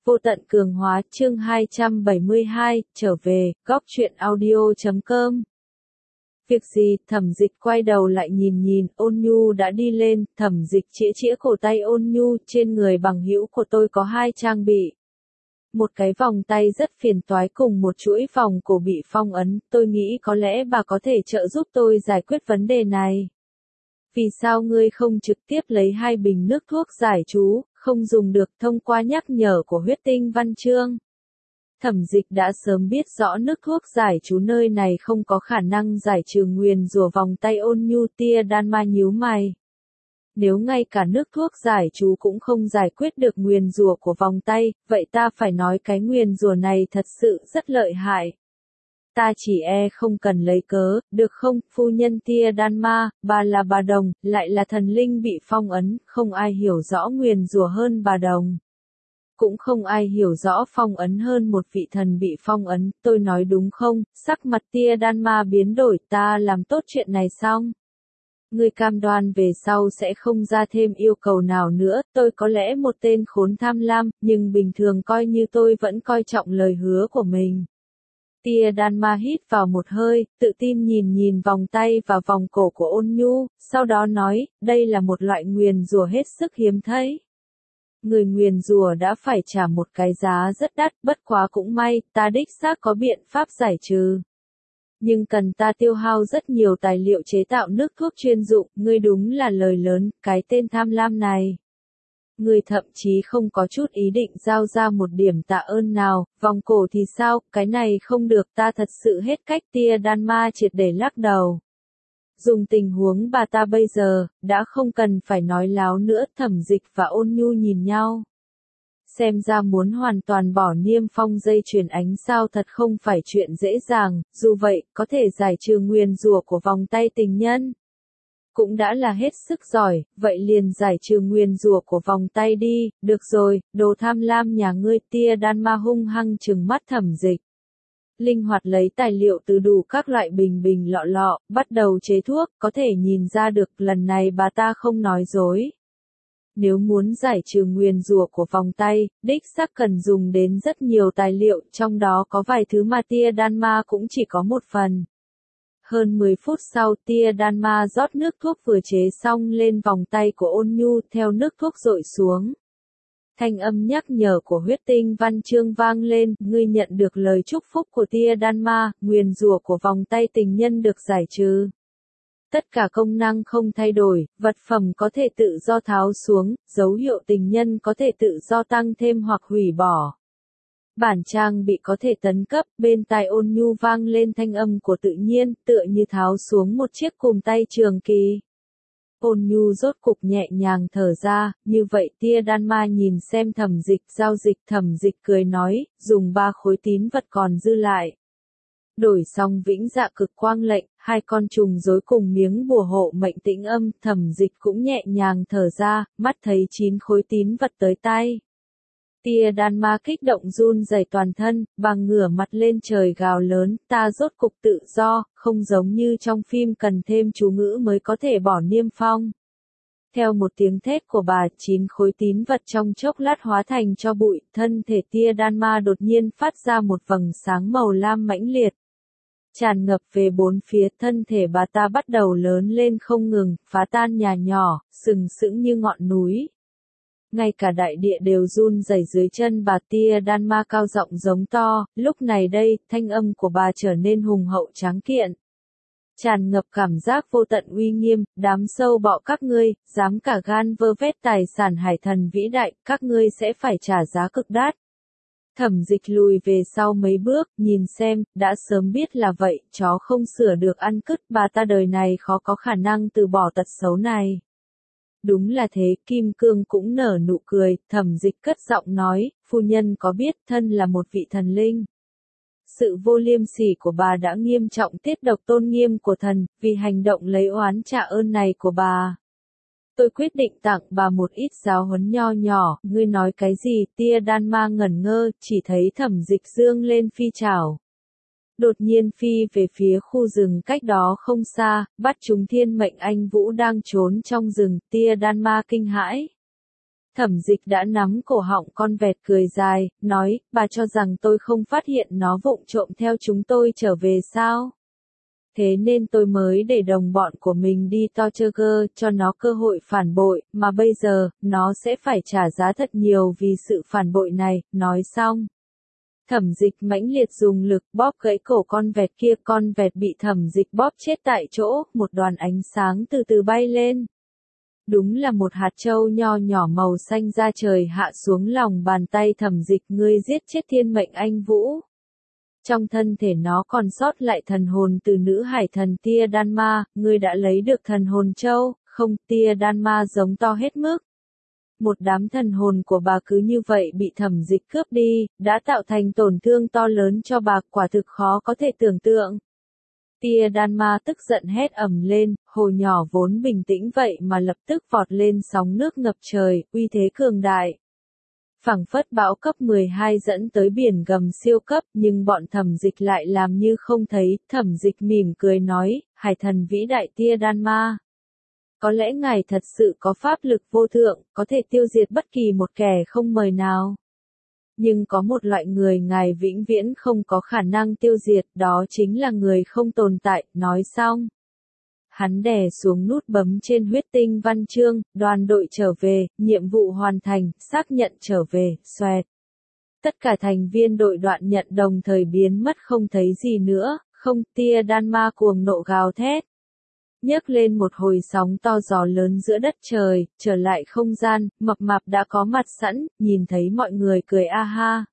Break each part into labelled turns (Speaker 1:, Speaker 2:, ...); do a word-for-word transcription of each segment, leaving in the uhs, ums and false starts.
Speaker 1: Vô tận cường hóa chương hai trăm bảy mươi hai, trở về, góc truyện audio chấm com. Việc gì, Thẩm Dịch quay đầu lại nhìn nhìn, Ôn Nhu đã đi lên, Thẩm Dịch chĩa chĩa cổ tay Ôn Nhu, trên người bằng hữu của tôi có hai trang bị. Một cái vòng tay rất phiền toái cùng một chuỗi vòng cổ bị phong ấn, tôi nghĩ có lẽ bà có thể trợ giúp tôi giải quyết vấn đề này. Vì sao ngươi không trực tiếp lấy hai bình nước thuốc giải chú, không dùng được thông qua nhắc nhở của huyết tinh văn chương? Thẩm Dịch đã sớm biết rõ nước thuốc giải chú nơi này không có khả năng giải trừ nguyền rủa vòng tay Ôn Nhu. Tia Đan Ma nhíu mày. Nếu ngay cả nước thuốc giải chú cũng không giải quyết được nguyền rủa của vòng tay, vậy ta phải nói cái nguyền rủa này thật sự rất lợi hại. Ta chỉ e không cần lấy cớ, được không, phu nhân Tia Đan Ma, bà là bà Đồng, lại là thần linh bị phong ấn, không ai hiểu rõ nguyền rủa hơn bà Đồng. Cũng không ai hiểu rõ phong ấn hơn một vị thần bị phong ấn, tôi nói đúng không? Sắc mặt Tia Đan Ma biến đổi, ta làm tốt chuyện này xong. Ngươi cam đoan về sau sẽ không ra thêm yêu cầu nào nữa, tôi có lẽ một tên khốn tham lam, nhưng bình thường coi như tôi vẫn coi trọng lời hứa của mình. Tia Đan Ma hít vào một hơi, tự tin nhìn nhìn vòng tay và vòng cổ của Ôn Nhu, sau đó nói, đây là một loại nguyền rủa hết sức hiếm thấy. Người nguyền rủa đã phải trả một cái giá rất đắt, bất quá cũng may, ta đích xác có biện pháp giải trừ. Nhưng cần ta tiêu hao rất nhiều tài liệu chế tạo nước thuốc chuyên dụng, ngươi đúng là lời lớn, cái tên tham lam này. Ngươi thậm chí không có chút ý định giao ra một điểm tạ ơn nào, vòng cổ thì sao, cái này không được, ta thật sự hết cách. Tia Đan Ma triệt để lắc đầu. Dùng tình huống bà ta bây giờ, đã không cần phải nói láo nữa. Thẩm Dịch và Ôn Nhu nhìn nhau. Xem ra muốn hoàn toàn bỏ niêm phong dây chuyền ánh sao thật không phải chuyện dễ dàng, dù vậy, có thể giải trừ nguyền rủa của vòng tay tình nhân. Cũng đã là hết sức giỏi, vậy liền giải trừ nguyền rủa của vòng tay đi, được rồi, đồ tham lam nhà ngươi. Tia Đan Ma hung hăng trừng mắt Thẩm Dịch. Linh hoạt lấy tài liệu từ đủ các loại bình bình lọ lọ, bắt đầu chế thuốc, có thể nhìn ra được lần này bà ta không nói dối. Nếu muốn giải trừ nguyền rủa của vòng tay, đích xác cần dùng đến rất nhiều tài liệu, trong đó có vài thứ mà Tia Đan Ma cũng chỉ có một phần. Hơn mười phút sau, Tia Đan Ma rót nước thuốc vừa chế xong lên vòng tay của Ôn Nhu, theo nước thuốc dội xuống. Thanh âm nhắc nhở của huyết tinh văn chương vang lên, ngươi nhận được lời chúc phúc của Tia Đan Ma, nguyền rủa của vòng tay tình nhân được giải trừ. Tất cả công năng không thay đổi, vật phẩm có thể tự do tháo xuống, dấu hiệu tình nhân có thể tự do tăng thêm hoặc hủy bỏ. Bản trang bị có thể tấn cấp, bên tai Ôn Nhu vang lên thanh âm của tự nhiên, tựa như tháo xuống một chiếc cùm tay trường kỳ. Ôn Nhu rốt cục nhẹ nhàng thở ra, như vậy. Tia Đan Ma nhìn xem Thẩm Dịch giao dịch. Thẩm Dịch cười nói, dùng ba khối tín vật còn dư lại. Đổi xong vĩnh dạ cực quang lệnh, hai con trùng rối cùng miếng bùa hộ mệnh tĩnh âm, Thẩm Dịch cũng nhẹ nhàng thở ra, mắt thấy chín khối tín vật tới tay. Tia Đan Ma kích động run rẩy toàn thân, bằng ngửa mặt lên trời gào lớn, ta rốt cục tự do, không giống như trong phim cần thêm chú ngữ mới có thể bỏ niêm phong. Theo một tiếng thét của bà, chín khối tín vật trong chốc lát hóa thành cho bụi, thân thể Tia Đan Ma đột nhiên phát ra một vầng sáng màu lam mãnh liệt. Tràn ngập về bốn phía, thân thể bà ta bắt đầu lớn lên không ngừng, phá tan nhà nhỏ, sừng sững như ngọn núi. Ngay cả đại địa đều run rẩy dưới chân bà. Tia Đan Ma cao giọng giống to, lúc này đây, thanh âm của bà trở nên hùng hậu tráng kiện. Tràn ngập cảm giác vô tận uy nghiêm, đám sâu bọ các ngươi, dám cả gan vơ vét tài sản hải thần vĩ đại, các ngươi sẽ phải trả giá cực đắt. Thẩm Dịch lùi về sau mấy bước, nhìn xem, đã sớm biết là vậy, chó không sửa được ăn cứt, bà ta đời này khó có khả năng từ bỏ tật xấu này. Đúng là thế, Kim Cương cũng nở nụ cười. Thẩm Dịch cất giọng nói, phu nhân có biết thân là một vị thần linh. Sự vô liêm sỉ của bà đã nghiêm trọng tiết độc tôn nghiêm của thần, vì hành động lấy oán trả ơn này của bà. Tôi quyết định tặng bà một ít giáo huấn nho nhỏ. Ngươi nói cái gì? Tia Đan Ma ngẩn ngơ, chỉ thấy Thẩm Dịch dương lên phi trảo. Đột nhiên phi về phía khu rừng cách đó không xa, bắt chúng Thiên Mệnh Anh Vũ đang trốn trong rừng. Tia Đan Ma kinh hãi. Thẩm Dịch đã nắm cổ họng con vẹt cười dài, nói, bà cho rằng tôi không phát hiện nó vụng trộm theo chúng tôi trở về sao? Thế nên tôi mới để đồng bọn của mình đi Tortuga cho nó cơ hội phản bội, mà bây giờ, nó sẽ phải trả giá thật nhiều vì sự phản bội này, nói xong. Thẩm Dịch mãnh liệt dùng lực bóp gãy cổ con vẹt kia, con vẹt bị Thẩm Dịch bóp chết tại chỗ, một đoàn ánh sáng từ từ bay lên. Đúng là một hạt châu nho nhỏ màu xanh da trời hạ xuống lòng bàn tay Thẩm Dịch, ngươi giết chết thiên mệnh anh Vũ. Trong thân thể nó còn sót lại thần hồn từ nữ hải thần Tia Đan Ma, ngươi đã lấy được thần hồn châu, không, Tia Đan Ma giống to hết mức. Một đám thần hồn của bà cứ như vậy bị Thẩm Dịch cướp đi, đã tạo thành tổn thương to lớn cho bà, quả thực khó có thể tưởng tượng. Tia Đan Ma tức giận hét ầm lên, hồ nhỏ vốn bình tĩnh vậy mà lập tức vọt lên sóng nước ngập trời, uy thế cường đại. Phảng phất bão cấp mười hai dẫn tới biển gầm siêu cấp, nhưng bọn Thẩm Dịch lại làm như không thấy. Thẩm Dịch mỉm cười nói, hải thần vĩ đại Tia Đan Ma. Có lẽ ngài thật sự có pháp lực vô thượng, có thể tiêu diệt bất kỳ một kẻ không mời nào. Nhưng có một loại người ngài vĩnh viễn không có khả năng tiêu diệt, đó chính là người không tồn tại. Nói xong, hắn đè xuống nút bấm trên huyết tinh văn chương, đoàn đội trở về, nhiệm vụ hoàn thành, xác nhận trở về, xoẹt. Tất cả thành viên đội đoạn nhận đồng thời biến mất không thấy gì nữa, không, Tia Đan Ma cuồng nộ gào thét. Nhấc lên một hồi sóng to gió lớn giữa đất trời, trở lại không gian, mập mạp đã có mặt sẵn, nhìn thấy mọi người cười a ha.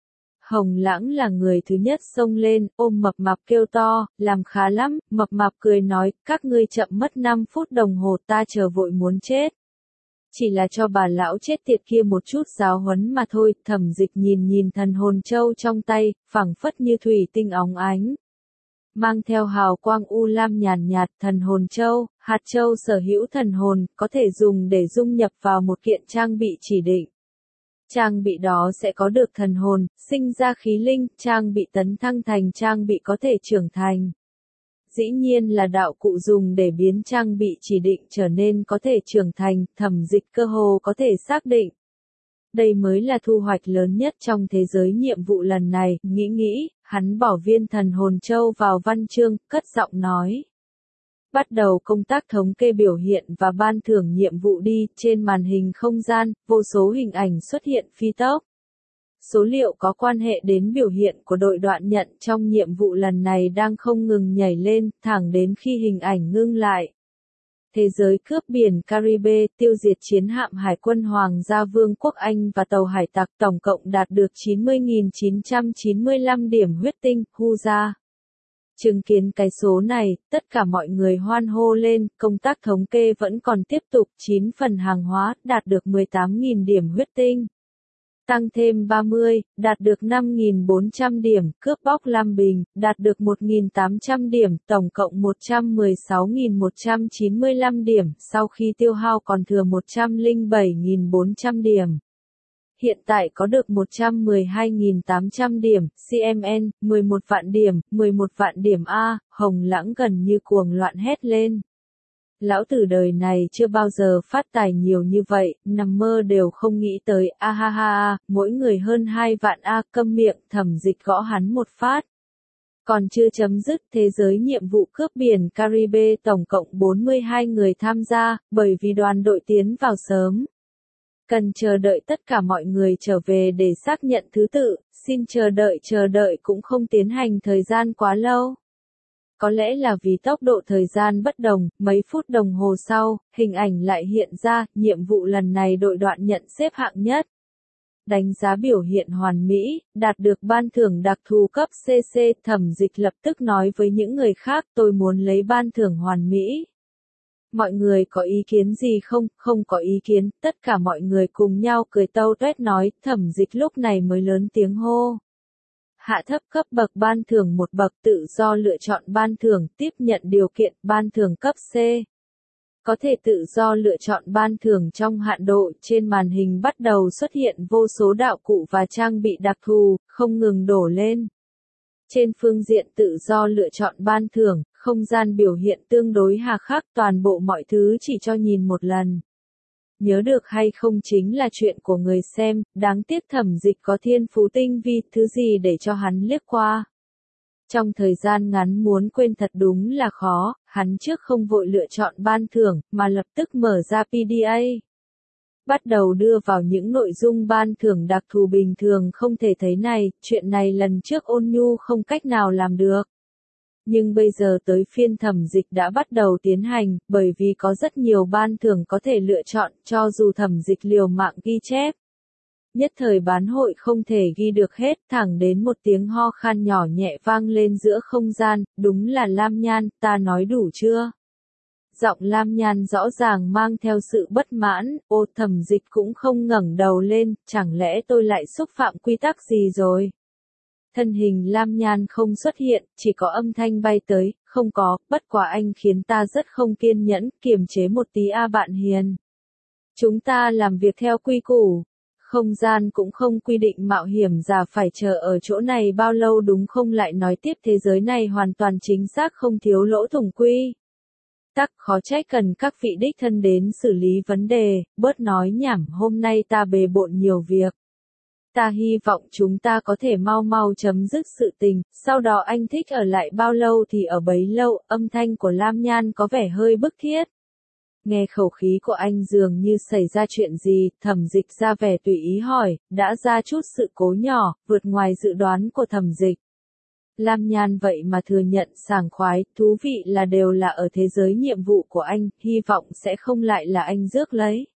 Speaker 1: Hồng Lãng là người thứ nhất xông lên, ôm mập mạp kêu to, làm khá lắm, mập mạp cười nói, các ngươi chậm mất năm phút đồng hồ ta chờ vội muốn chết. Chỉ là cho bà lão chết tiệt kia một chút giáo huấn mà thôi. Thẩm Dịch nhìn nhìn thần hồn châu trong tay, phảng phất như thủy tinh óng ánh. Mang theo hào quang u lam nhàn nhạt, thần hồn châu, hạt châu sở hữu thần hồn, có thể dùng để dung nhập vào một kiện trang bị chỉ định. Trang bị đó sẽ có được thần hồn, sinh ra khí linh, trang bị tấn thăng thành trang bị có thể trưởng thành. Dĩ nhiên là đạo cụ dùng để biến trang bị chỉ định trở nên có thể trưởng thành, Thẩm Dịch cơ hồ có thể xác định. Đây mới là thu hoạch lớn nhất trong thế giới nhiệm vụ lần này, nghĩ nghĩ, hắn bỏ viên thần hồn châu vào văn chương, cất giọng nói. Bắt đầu công tác thống kê biểu hiện và ban thưởng nhiệm vụ đi, trên màn hình không gian, vô số hình ảnh xuất hiện phi tốc. Số liệu có quan hệ đến biểu hiện của đội đoạn nhận trong nhiệm vụ lần này đang không ngừng nhảy lên, thẳng đến khi hình ảnh ngưng lại. Thế giới cướp biển Caribe, tiêu diệt chiến hạm Hải quân Hoàng gia Vương quốc Anh và tàu hải tặc tổng cộng đạt được chín mươi nghìn chín trăm chín mươi lăm điểm huyết tinh, hu ra. Chứng kiến cái số này, tất cả mọi người hoan hô lên, công tác thống kê vẫn còn tiếp tục, chín phần hàng hóa, đạt được mười tám nghìn điểm huyết tinh. Tăng thêm ba mươi, đạt được năm nghìn bốn trăm điểm, cướp bóc Lam Bình, đạt được một nghìn tám trăm điểm, tổng cộng một trăm mười sáu nghìn một trăm chín mươi lăm điểm, sau khi tiêu hao còn thừa một trăm lẻ bảy nghìn bốn trăm điểm. Hiện tại có được một trăm mười hai nghìn tám trăm điểm, xê em en, mười một vạn điểm, mười một vạn điểm A, Hồng Lãng gần như cuồng loạn hét lên. Lão tử đời này chưa bao giờ phát tài nhiều như vậy, nằm mơ đều không nghĩ tới, a ha ha ha, mỗi người hơn hai vạn A, câm miệng, Thẩm Dịch gõ hắn một phát. Còn chưa chấm dứt, thế giới nhiệm vụ cướp biển Caribe tổng cộng bốn mươi hai người tham gia, bởi vì đoàn đội tiến vào sớm. Cần chờ đợi tất cả mọi người trở về để xác nhận thứ tự, xin chờ đợi chờ đợi cũng không tiến hành thời gian quá lâu. Có lẽ là vì tốc độ thời gian bất đồng, mấy phút đồng hồ sau, hình ảnh lại hiện ra, nhiệm vụ lần này đội đoạn nhận xếp hạng nhất. Đánh giá biểu hiện hoàn mỹ, đạt được ban thưởng đặc thù cấp xê xê, Thẩm Dịch lập tức nói với những người khác, tôi muốn lấy ban thưởng hoàn mỹ. Mọi người có ý kiến gì không? Không có ý kiến, tất cả mọi người cùng nhau cười tâu tuét nói, Thẩm Dịch lúc này mới lớn tiếng hô. Hạ thấp cấp bậc ban thưởng một bậc, tự do lựa chọn ban thưởng, tiếp nhận điều kiện, ban thưởng cấp C. Có thể tự do lựa chọn ban thưởng trong hạn độ, trên màn hình bắt đầu xuất hiện vô số đạo cụ và trang bị đặc thù, không ngừng đổ lên. Trên phương diện tự do lựa chọn ban thưởng, không gian biểu hiện tương đối hà khắc, toàn bộ mọi thứ chỉ cho nhìn một lần. nhớ được hay không chính là chuyện của người xem, đáng tiếc Thẩm Dịch có thiên phú tinh vi, thứ gì để cho hắn liếc qua. Trong thời gian ngắn muốn quên thật đúng là khó, hắn trước không vội lựa chọn ban thưởng, mà lập tức mở ra pê đê a. Bắt đầu đưa vào những nội dung ban thưởng đặc thù bình thường không thể thấy này, chuyện này lần trước Ôn Nhu không cách nào làm được. Nhưng bây giờ tới phiên Thẩm Dịch đã bắt đầu tiến hành, bởi vì có rất nhiều ban thưởng có thể lựa chọn, cho dù Thẩm Dịch liều mạng ghi chép. Nhất thời bán hội không thể ghi được hết, thẳng đến một tiếng ho khan nhỏ nhẹ vang lên giữa không gian, đúng là Lam Nhan, ta nói đủ chưa? Giọng Lam Nhan rõ ràng mang theo sự bất mãn, ô Thẩm Dịch cũng không ngẩng đầu lên, chẳng lẽ tôi lại xúc phạm quy tắc gì rồi? Thân hình Lam Nhan không xuất hiện, chỉ có âm thanh bay tới, không có, bất quá anh khiến ta rất không kiên nhẫn, kiềm chế một tí a bạn hiền. Chúng ta làm việc theo quy củ. Không gian cũng không quy định mạo hiểm giả phải chờ ở chỗ này bao lâu đúng không, lại nói tiếp thế giới này hoàn toàn chính xác không thiếu lỗ thủng quy tắc, khó trách cần các vị đích thân đến xử lý vấn đề, bớt nói nhảm, hôm nay ta bề bộn nhiều việc. Ta hy vọng chúng ta có thể mau mau chấm dứt sự tình, sau đó anh thích ở lại bao lâu thì ở bấy lâu, âm thanh của Lam Nhan có vẻ hơi bức thiết. Nghe khẩu khí của anh dường như xảy ra chuyện gì, Thẩm Dịch ra vẻ tùy ý hỏi, đã ra chút sự cố nhỏ, vượt ngoài dự đoán của Thẩm Dịch. Lam Nhan vậy mà thừa nhận sảng khoái, thú vị là đều là ở thế giới nhiệm vụ của anh, hy vọng sẽ không lại là anh rước lấy.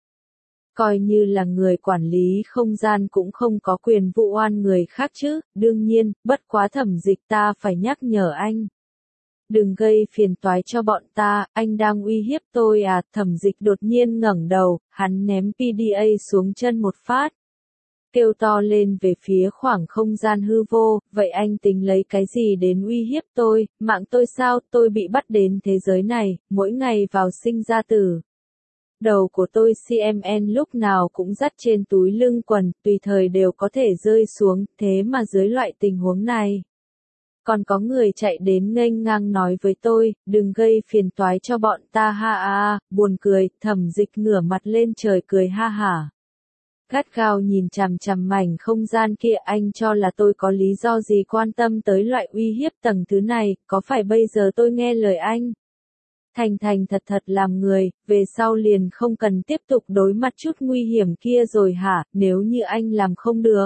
Speaker 1: Coi như là người quản lý không gian cũng không có quyền vụ oan người khác chứ, đương nhiên, bất quá Thẩm Dịch ta phải nhắc nhở anh. Đừng gây phiền toái cho bọn ta, anh đang uy hiếp tôi à, Thẩm Dịch đột nhiên ngẩng đầu, hắn ném pê đê a xuống chân một phát. Kêu to lên về phía khoảng không gian hư vô, vậy anh tính lấy cái gì đến uy hiếp tôi, mạng tôi sao, tôi bị bắt đến thế giới này, mỗi ngày vào sinh ra tử. Đầu của tôi xê em en lúc nào cũng dắt trên túi lưng quần, tùy thời đều có thể rơi xuống, thế mà dưới loại tình huống này. Còn có người chạy đến nghênh ngang nói với tôi, đừng gây phiền toái cho bọn ta ha à, buồn cười, Thẩm Dịch ngửa mặt lên trời cười ha hả. Gắt gao nhìn chằm chằm mảnh không gian kia, anh cho là tôi có lý do gì quan tâm tới loại uy hiếp tầng thứ này, có phải bây giờ tôi nghe lời anh? Thành thành thật thật làm người, về sau liền không cần tiếp tục đối mặt chút nguy hiểm kia rồi hả, nếu như anh làm không được.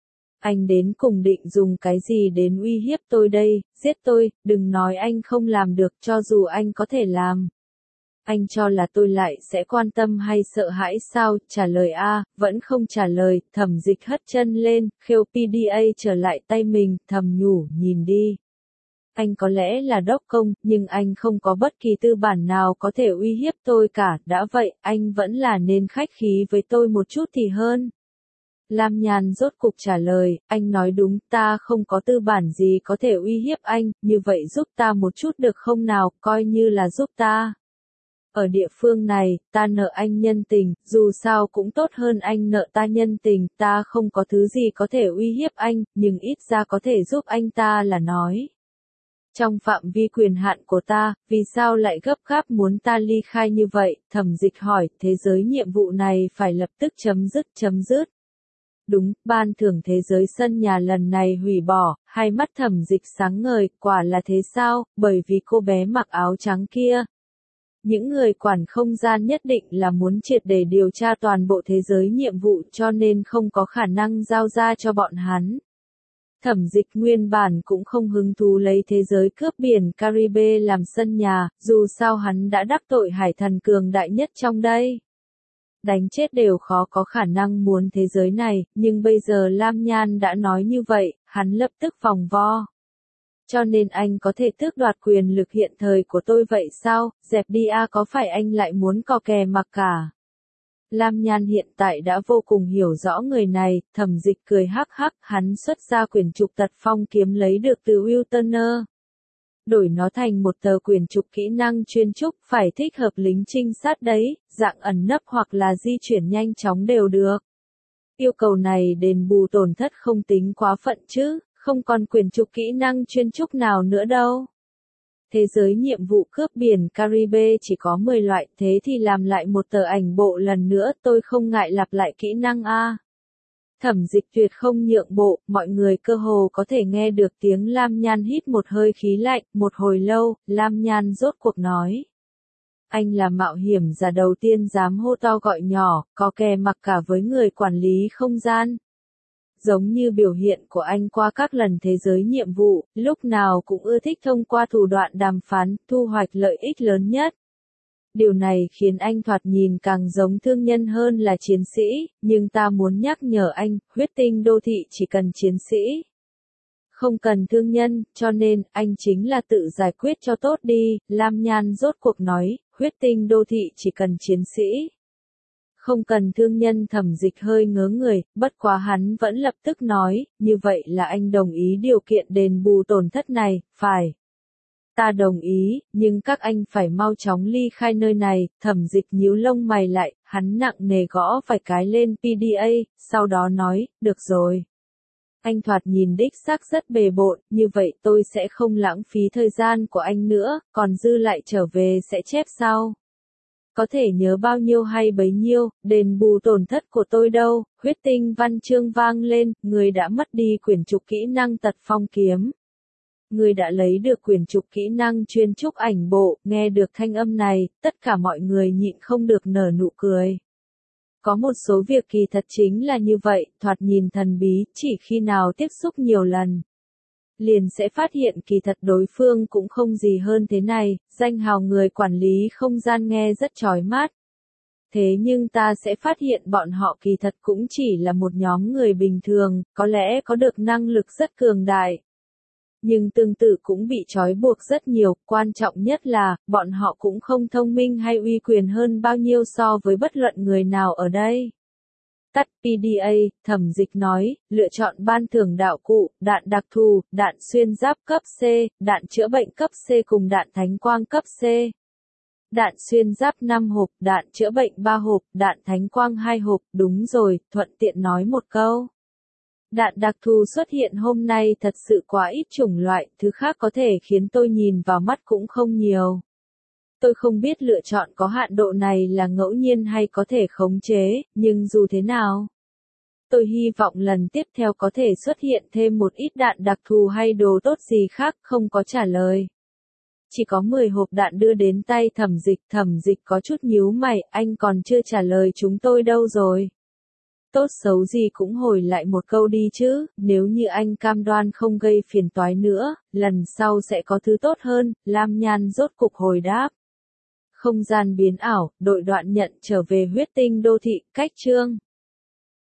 Speaker 1: Anh đến cùng định dùng cái gì đến uy hiếp tôi đây, giết tôi, đừng nói anh không làm được cho dù anh có thể làm. Anh cho là tôi lại sẽ quan tâm hay sợ hãi sao, trả lời a, vẫn không trả lời, Thẩm Dịch hất chân lên, khêu pê đê a trở lại tay mình, thầm nhủ, nhìn đi. Anh có lẽ là đốc công, nhưng anh không có bất kỳ tư bản nào có thể uy hiếp tôi cả, đã vậy, anh vẫn là nên khách khí với tôi một chút thì hơn. Lam Nhan rốt cục trả lời, anh nói đúng, ta không có tư bản gì có thể uy hiếp anh, như vậy giúp ta một chút được không nào, coi như là giúp ta. Ở địa phương này, ta nợ anh nhân tình, dù sao cũng tốt hơn anh nợ ta nhân tình, ta không có thứ gì có thể uy hiếp anh, nhưng ít ra có thể giúp anh ta là nói. Trong phạm vi quyền hạn của ta, vì sao lại gấp gáp muốn ta ly khai như vậy, Thẩm Dịch hỏi, thế giới nhiệm vụ này phải lập tức chấm dứt, chấm dứt. Đúng, ban thưởng thế giới sân nhà lần này hủy bỏ, hai mắt Thẩm Dịch sáng ngời, quả là thế sao, bởi vì cô bé mặc áo trắng kia. Những người quản không gian nhất định là muốn triệt để điều tra toàn bộ thế giới nhiệm vụ cho nên không có khả năng giao ra cho bọn hắn. Thẩm Dịch nguyên bản cũng không hứng thú lấy thế giới cướp biển Caribe làm sân nhà, dù sao hắn đã đắc tội hải thần cường đại nhất trong đây. Đánh chết đều khó có khả năng muốn thế giới này, nhưng bây giờ Lam Nhan đã nói như vậy, hắn lập tức vòng vo. Cho nên anh có thể tước đoạt quyền lực hiện thời của tôi vậy sao, dẹp đi a, có phải anh lại muốn co kè mặc cả. Lam Nhan hiện tại đã vô cùng hiểu rõ người này, Thẩm Dịch cười hắc hắc, hắn xuất ra quyển trục tật phong kiếm lấy được từ Will Turner. Đổi nó thành một tờ quyển trục kỹ năng chuyên trúc, phải thích hợp lính trinh sát đấy, dạng ẩn nấp hoặc là di chuyển nhanh chóng đều được. Yêu cầu này đền bù tổn thất không tính quá phận chứ, không còn quyển trục kỹ năng chuyên trúc nào nữa đâu. Thế giới nhiệm vụ cướp biển Caribe chỉ có mười loại, thế thì làm lại một tờ ảnh bộ lần nữa, tôi không ngại lặp lại kỹ năng a. Thẩm Dịch tuyệt không nhượng bộ, mọi người cơ hồ có thể nghe được tiếng Lam Nhan hít một hơi khí lạnh, một hồi lâu, Lam Nhan rốt cuộc nói. Anh là mạo hiểm giả đầu tiên dám hô to gọi nhỏ, có kè mặc cả với người quản lý không gian. Giống như biểu hiện của anh qua các lần thế giới nhiệm vụ, lúc nào cũng ưa thích thông qua thủ đoạn đàm phán, thu hoạch lợi ích lớn nhất. Điều này khiến anh thoạt nhìn càng giống thương nhân hơn là chiến sĩ, nhưng ta muốn nhắc nhở anh, huyết tinh đô thị chỉ cần chiến sĩ. Không cần thương nhân, cho nên, anh chính là tự giải quyết cho tốt đi, Lam Nhan rốt cuộc nói, huyết tinh đô thị chỉ cần chiến sĩ. Không cần thương nhân. Thẩm Dịch hơi ngớ người, bất quá hắn vẫn lập tức nói, như vậy là anh đồng ý điều kiện đền bù tổn thất này, phải. Ta đồng ý, nhưng các anh phải mau chóng ly khai nơi này. Thẩm Dịch nhíu lông mày lại, hắn nặng nề gõ vài cái lên pê đê a, sau đó nói, được rồi. Anh thoạt nhìn đích xác rất bề bộn, như vậy tôi sẽ không lãng phí thời gian của anh nữa, còn dư lại trở về sẽ chép sau. Có thể nhớ bao nhiêu hay bấy nhiêu, đền bù tổn thất của tôi đâu. Huyết tinh văn chương vang lên, người đã mất đi quyển trục kỹ năng tật phong kiếm. Người đã lấy được quyển trục kỹ năng chuyên trúc ảnh bộ, nghe được thanh âm này, tất cả mọi người nhịn không được nở nụ cười. Có một số việc kỳ thật chính là như vậy, thoạt nhìn thần bí, chỉ khi nào tiếp xúc nhiều lần. Liền sẽ phát hiện kỳ thật đối phương cũng không gì hơn thế này, danh hào người quản lý không gian nghe rất chói mắt. Thế nhưng ta sẽ phát hiện bọn họ kỳ thật cũng chỉ là một nhóm người bình thường, có lẽ có được năng lực rất cường đại. Nhưng tương tự cũng bị trói buộc rất nhiều, quan trọng nhất là, bọn họ cũng không thông minh hay uy quyền hơn bao nhiêu so với bất luận người nào ở đây. Tắt pê đê a, Thẩm Dịch nói, lựa chọn ban thưởng đạo cụ, đạn đặc thù, đạn xuyên giáp cấp C, đạn chữa bệnh cấp C cùng đạn thánh quang cấp C. Đạn xuyên giáp năm hộp, đạn chữa bệnh ba hộp, đạn thánh quang hai hộp, đúng rồi, thuận tiện nói một câu. Đạn đặc thù xuất hiện hôm nay thật sự quá ít chủng loại, thứ khác có thể khiến tôi nhìn vào mắt cũng không nhiều. Tôi không biết lựa chọn có hạn độ này là ngẫu nhiên hay có thể khống chế, nhưng dù thế nào, tôi hy vọng lần tiếp theo có thể xuất hiện thêm một ít đạn đặc thù hay đồ tốt gì khác. Không có trả lời. Chỉ có mười hộp đạn đưa đến tay Thẩm Dịch. Thẩm Dịch có chút nhíu mày, anh còn chưa trả lời chúng tôi đâu rồi. Tốt xấu gì cũng hồi lại một câu đi chứ, nếu như anh cam đoan không gây phiền toái nữa, lần sau sẽ có thứ tốt hơn. Lam Nhan rốt cục hồi đáp. Không gian biến ảo, đội đoạn nhận trở về huyết tinh đô thị, cách chương.